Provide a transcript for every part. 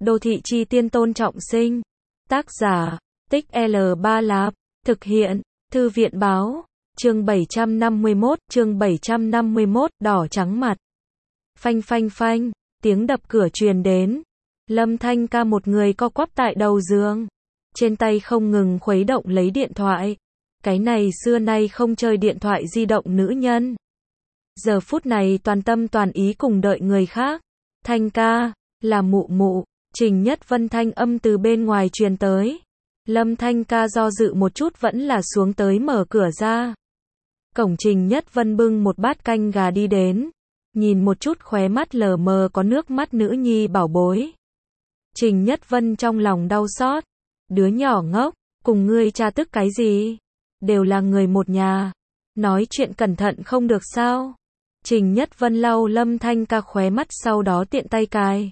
Đô thị chi tiên Tôn Trọng Sinh. Tác giả, Tích L3 Lạp. Thực hiện, Thư viện báo. Chương 751, đỏ trắng mặt. Phanh phanh phanh, tiếng đập cửa truyền đến. Lâm Thanh Ca một người co quắp tại đầu giường. Trên tay không ngừng khuấy động lấy điện thoại. Cái này xưa nay không chơi điện thoại di động nữ nhân. Giờ phút này toàn tâm toàn ý cùng đợi người khác. Thanh ca, là mụ mụ. Trình Nhất Vân thanh âm từ bên ngoài truyền tới. Lâm Thanh Ca do dự một chút vẫn là xuống tới mở cửa ra. Cổng Trình Nhất Vân bưng một bát canh gà đi đến. Nhìn một chút khóe mắt lờ mờ có nước mắt nữ nhi bảo bối. Trình Nhất Vân trong lòng đau xót. Đứa nhỏ ngốc, cùng ngươi cha tức cái gì? Đều là người một nhà. Nói chuyện cẩn thận không được sao? Trình Nhất Vân lau Lâm Thanh Ca khóe mắt sau đó tiện tay cài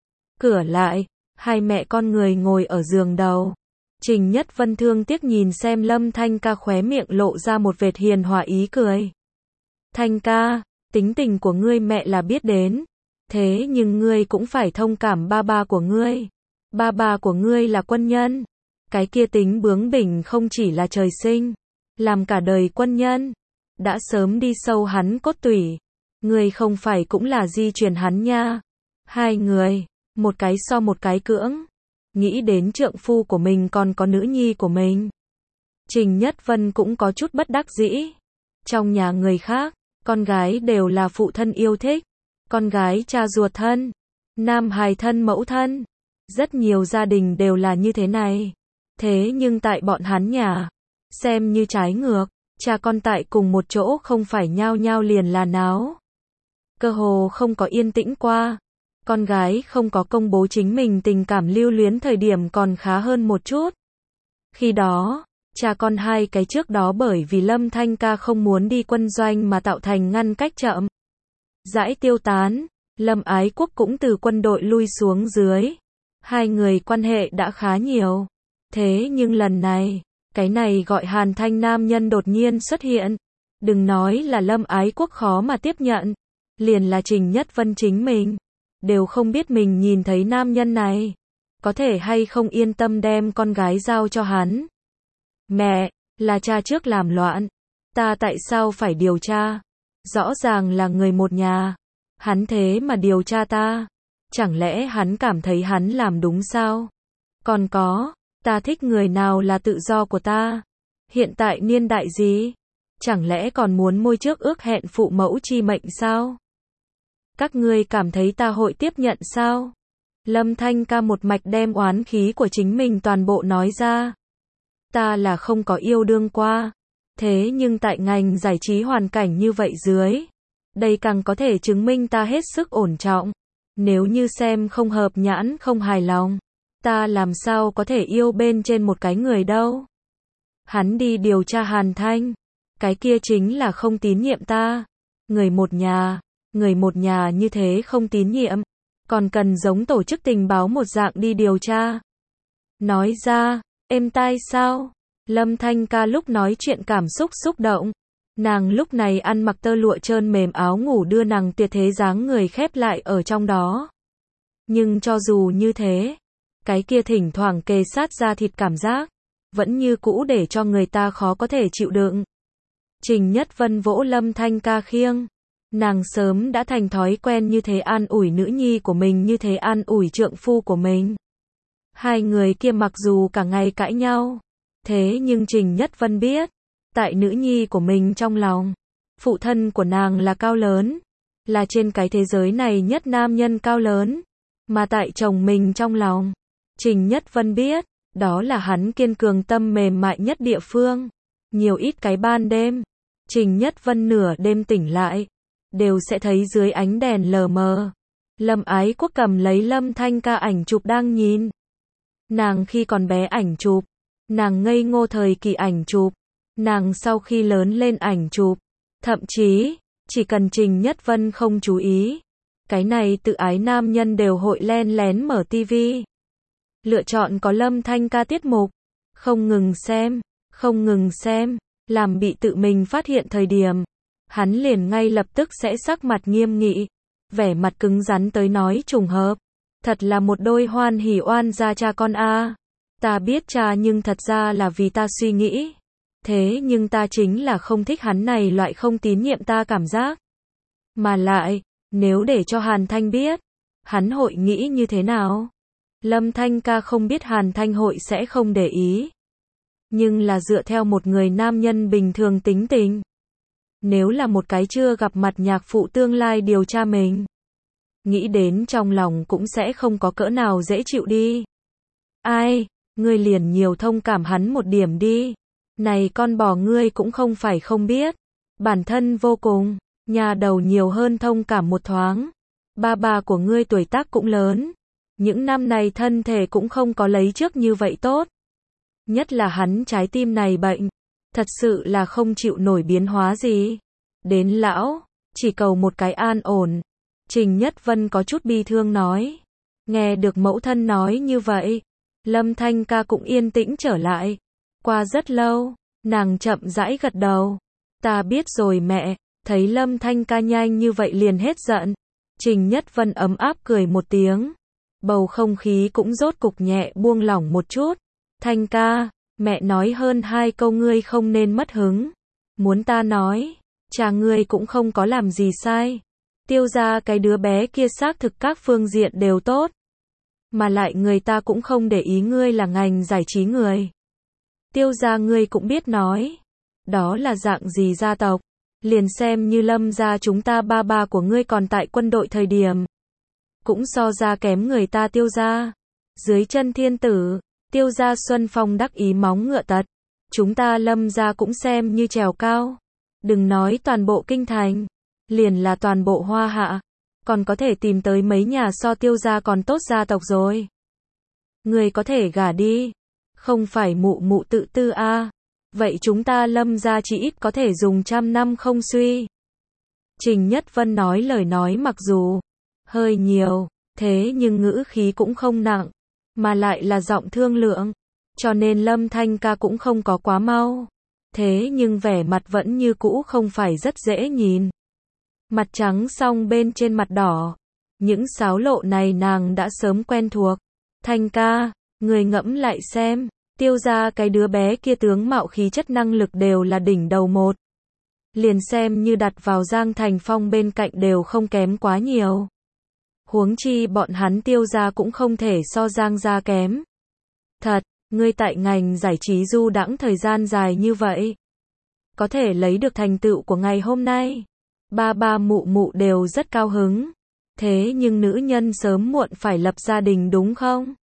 cửa lại. Hai mẹ con người ngồi ở giường đầu. Trình Nhất Vân thương tiếc nhìn xem Lâm Thanh Ca khóe miệng lộ ra một vệt hiền hòa ý cười. Thanh ca, tính tình của ngươi mẹ là biết đến. Thế nhưng ngươi cũng phải thông cảm ba ba của ngươi. Ba ba của ngươi là quân nhân. Cái kia tính bướng bỉnh không chỉ là trời sinh. Làm cả đời quân nhân. Đã sớm đi sâu hắn cốt tủy. Ngươi không phải cũng là di truyền hắn nha. Hai người, một cái so một cái cưỡng. Nghĩ đến trượng phu của mình còn có nữ nhi của mình. Trình Nhất Vân cũng có chút bất đắc dĩ. Trong nhà người khác, con gái đều là phụ thân yêu thích. Con gái cha ruột thân. Nam hài thân mẫu thân. Rất nhiều gia đình đều là như thế này. Thế nhưng tại bọn hắn nhà, xem như trái ngược. Cha con tại cùng một chỗ không phải nhao nhao liền là náo. Cơ hồ không có yên tĩnh qua. Con gái không có công bố chính mình tình cảm lưu luyến thời điểm còn khá hơn một chút. Khi đó, cha con hai cái trước đó bởi vì Lâm Thanh Ca không muốn đi quân doanh mà tạo thành ngăn cách chậm rãi tiêu tán. Lâm Ái Quốc cũng từ quân đội lui xuống dưới. Hai người quan hệ đã khá nhiều. Thế nhưng lần này, cái này gọi Hàn Thanh nam nhân đột nhiên xuất hiện. Đừng nói là Lâm Ái Quốc khó mà tiếp nhận. Liền là Trình Nhất Vân chính mình. Đều không biết mình nhìn thấy nam nhân này. Có thể hay không yên tâm đem con gái giao cho hắn. Mẹ, là cha trước làm loạn. Ta tại sao phải điều tra? Rõ ràng là người một nhà. Hắn thế mà điều tra ta. Chẳng lẽ hắn cảm thấy hắn làm đúng sao? Còn có, ta thích người nào là tự do của ta. Hiện tại niên đại gì? Chẳng lẽ còn muốn môi trước ước hẹn phụ mẫu chi mệnh sao? Các ngươi cảm thấy ta hội tiếp nhận sao? Lâm Thanh Ca một mạch đem oán khí của chính mình toàn bộ nói ra. Ta là không có yêu đương qua. Thế nhưng tại ngành giải trí hoàn cảnh như vậy dưới. Đây càng có thể chứng minh ta hết sức ổn trọng. Nếu như xem không hợp nhãn không hài lòng. Ta làm sao có thể yêu bên trên một cái người đâu. Hắn đi điều tra Hàn Thanh. Cái kia chính là không tín nhiệm ta. Người một nhà như thế không tín nhiệm. Còn cần giống tổ chức tình báo một dạng đi điều tra. Nói ra, êm tai sao? Lâm Thanh Ca lúc nói chuyện cảm xúc xúc động. Nàng lúc này ăn mặc tơ lụa trơn mềm áo ngủ đưa nàng tuyệt thế dáng người khép lại ở trong đó. Nhưng cho dù như thế, cái kia thỉnh thoảng kề sát da thịt cảm giác, vẫn như cũ để cho người ta khó có thể chịu đựng. Trình Nhất Vân vỗ Lâm Thanh Ca khiêng. Nàng sớm đã thành thói quen như thế an ủi nữ nhi của mình như thế an ủi trượng phu của mình. Hai người kia mặc dù cả ngày cãi nhau. Thế nhưng Trình Nhất Vân biết. Tại nữ nhi của mình trong lòng. Phụ thân của nàng là cao lớn. Là trên cái thế giới này nhất nam nhân cao lớn. Mà tại chồng mình trong lòng. Trình Nhất Vân biết. Đó là hắn kiên cường tâm mềm mại nhất địa phương. Nhiều ít cái ban đêm. Trình Nhất Vân nửa đêm tỉnh lại. Đều sẽ thấy dưới ánh đèn lờ mờ. Lâm Ái Quốc cầm lấy Lâm Thanh Ca ảnh chụp đang nhìn. Nàng khi còn bé ảnh chụp. Nàng ngây ngô thời kỳ ảnh chụp. Nàng sau khi lớn lên ảnh chụp. Thậm chí, chỉ cần Trình Nhất Vân không chú ý. Cái này tự ái nam nhân đều hội len lén mở tivi. Lựa chọn có Lâm Thanh Ca tiết mục. Không ngừng xem. Làm bị tự mình phát hiện thời điểm. Hắn liền ngay lập tức sẽ sắc mặt nghiêm nghị. Vẻ mặt cứng rắn tới nói trùng hợp. Thật là một đôi hoan hỉ oan gia cha con a. Ta biết cha nhưng thật ra là vì ta suy nghĩ. Thế nhưng ta chính là không thích hắn này loại không tín nhiệm ta cảm giác. Mà lại, nếu để cho Hàn Thanh biết, hắn hội nghĩ như thế nào? Lâm Thanh ca không biết Hàn Thanh hội sẽ không để ý. Nhưng là dựa theo một người nam nhân bình thường tính tình. Nếu là một cái chưa gặp mặt nhạc phụ tương lai điều tra mình, nghĩ đến trong lòng cũng sẽ không có cỡ nào dễ chịu đi. Ai, ngươi liền nhiều thông cảm hắn một điểm đi. Này con bò ngươi cũng không phải không biết. Bản thân vô cùng, nhà đầu nhiều hơn thông cảm một thoáng. Ba của ngươi tuổi tác cũng lớn. Những năm này thân thể cũng không có lấy trước như vậy tốt. Nhất là hắn trái tim này bệnh. Thật sự là không chịu nổi biến hóa gì. Đến lão, chỉ cầu một cái an ổn. Trình Nhất Vân có chút bi thương nói. Nghe được mẫu thân nói như vậy, Lâm Thanh ca cũng yên tĩnh trở lại. Qua rất lâu, nàng chậm rãi gật đầu. Ta biết rồi mẹ. Thấy Lâm Thanh ca nhanh như vậy liền hết giận. Trình Nhất Vân ấm áp cười một tiếng. Bầu không khí cũng rốt cục nhẹ buông lỏng một chút. Thanh ca, mẹ nói hơn 2 câu ngươi không nên mất hứng. Muốn ta nói, cha ngươi cũng không có làm gì sai. Tiêu ra cái đứa bé kia xác thực các phương diện đều tốt. Mà lại người ta cũng không để ý ngươi là ngành giải trí người. Tiêu ra ngươi cũng biết nói. Đó là dạng gì gia tộc. Liền xem như Lâm gia chúng ta ba của ngươi còn tại quân đội thời điểm. Cũng so ra kém người ta Tiêu gia. Dưới chân thiên tử, Tiêu gia Xuân Phong đắc ý móng ngựa tật. Chúng ta Lâm gia cũng xem như trèo cao. Đừng nói toàn bộ kinh thành. Liền là toàn bộ Hoa Hạ. Còn có thể tìm tới mấy nhà so Tiêu gia còn tốt gia tộc rồi. Người có thể gả đi. Không phải mụ mụ tự tư a. Vậy chúng ta Lâm gia chỉ ít có thể dùng 100 năm không suy. Trình Nhất Vân nói lời nói mặc dù hơi nhiều, thế nhưng ngữ khí cũng không nặng, mà lại là giọng thương lượng, cho nên Lâm Thanh ca cũng không có quá mau. Thế nhưng vẻ mặt vẫn như cũ không phải rất dễ nhìn. Mặt trắng song bên trên mặt đỏ. Những xáo lộ này nàng đã sớm quen thuộc. Thanh ca, người ngẫm lại xem. Tiêu ra cái đứa bé kia tướng mạo khí chất năng lực đều là đỉnh đầu một. Liền xem như đặt vào Giang Thành Phong bên cạnh đều không kém quá nhiều. Huống chi bọn hắn Tiêu ra cũng không thể so Giang ra kém. Thật, ngươi tại ngành giải trí du đãng thời gian dài như vậy. Có thể lấy được thành tựu của ngày hôm nay. Ba mụ mụ đều rất cao hứng. Thế nhưng nữ nhân sớm muộn phải lập gia đình đúng không?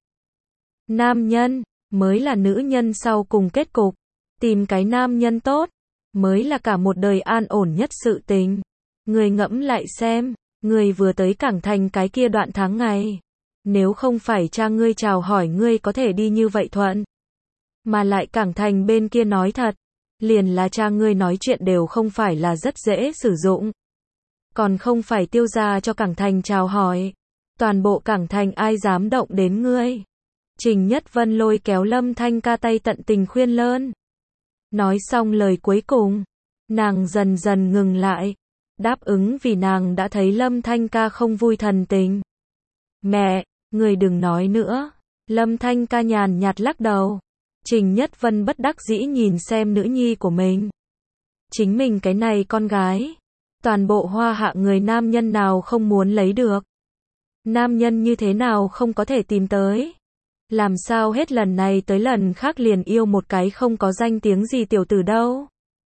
Nam nhân mới là nữ nhân sau cùng kết cục. Tìm cái nam nhân tốt mới là cả một đời an ổn nhất sự tình. Người ngẫm lại xem, người vừa tới Cảng Thành cái kia đoạn tháng ngày. Nếu không phải cha ngươi chào hỏi ngươi có thể đi như vậy thuận. Mà lại Cảng Thành bên kia nói thật, liền là cha ngươi nói chuyện đều không phải là rất dễ sử dụng. Còn không phải Tiêu gia cho Cảng Thành chào hỏi. Toàn bộ Cảng Thành ai dám động đến ngươi. Trình Nhất Vân lôi kéo Lâm Thanh ca tay tận tình khuyên lơn. Nói xong lời cuối cùng, nàng dần dần ngừng lại. Đáp ứng vì nàng đã thấy Lâm Thanh ca không vui thần tình. Mẹ, người đừng nói nữa. Lâm Thanh ca nhàn nhạt lắc đầu. Trình Nhất Vân bất đắc dĩ nhìn xem nữ nhi của mình. Chính mình cái này con gái. Toàn bộ Hoa Hạ người nam nhân nào không muốn lấy được. Nam nhân như thế nào không có thể tìm tới. Làm sao hết lần này tới lần khác liền yêu một cái không có danh tiếng gì tiểu tử đâu.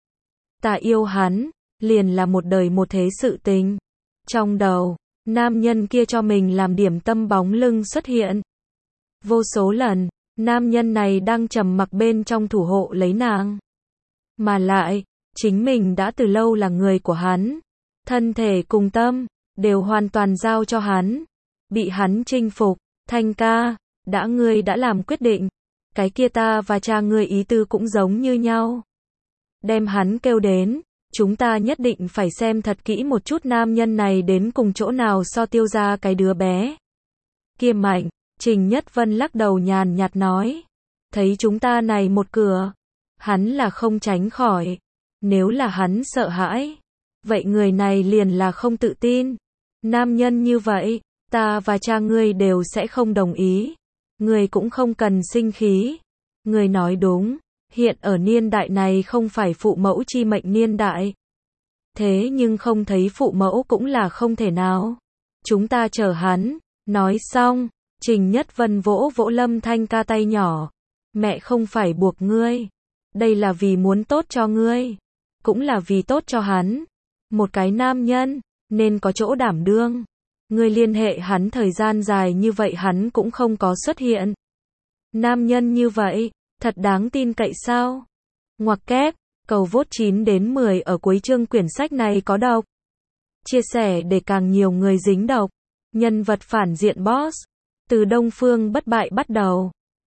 Ta yêu hắn, liền là một đời một thế sự tình. Trong đầu, nam nhân kia cho mình làm điểm tâm bóng lưng xuất hiện. Vô số lần, nam nhân này đang trầm mặc bên trong thủ hộ lấy nàng. Mà lại, chính mình đã từ lâu là người của hắn. Thân thể cùng tâm, đều hoàn toàn giao cho hắn. Bị hắn chinh phục. Thanh ca, ngươi đã làm quyết định. Cái kia ta và cha ngươi ý tư cũng giống như nhau. Đem hắn kêu đến. Chúng ta nhất định phải xem thật kỹ một chút nam nhân này đến cùng chỗ nào so Tiêu ra cái đứa bé kia mạnh. Trình Nhất Vân lắc đầu nhàn nhạt nói. Thấy chúng ta này một cửa. Hắn là không tránh khỏi. Nếu là hắn sợ hãi. Vậy người này liền là không tự tin. Nam nhân như vậy. Ta và cha ngươi đều sẽ không đồng ý. Ngươi cũng không cần sinh khí. Ngươi nói đúng, hiện ở niên đại này không phải phụ mẫu chi mệnh niên đại. Thế nhưng không thấy phụ mẫu cũng là không thể nào. Chúng ta chờ hắn. Nói xong, Trình Nhất Vân vỗ vỗ Lâm Thanh Ca tay nhỏ. Mẹ không phải buộc ngươi. Đây là vì muốn tốt cho ngươi. Cũng là vì tốt cho hắn. Một cái nam nhân, nên có chỗ đảm đương. Ngươi liên hệ hắn thời gian dài như vậy hắn cũng không có xuất hiện. Nam nhân như vậy, thật đáng tin cậy sao? Ngoặc kép, cầu vote 9 đến 10 ở cuối chương quyển sách này có độc. Chia sẻ để càng nhiều người dính độc. Nhân vật phản diện boss. Từ Đông Phương Bất Bại bắt đầu.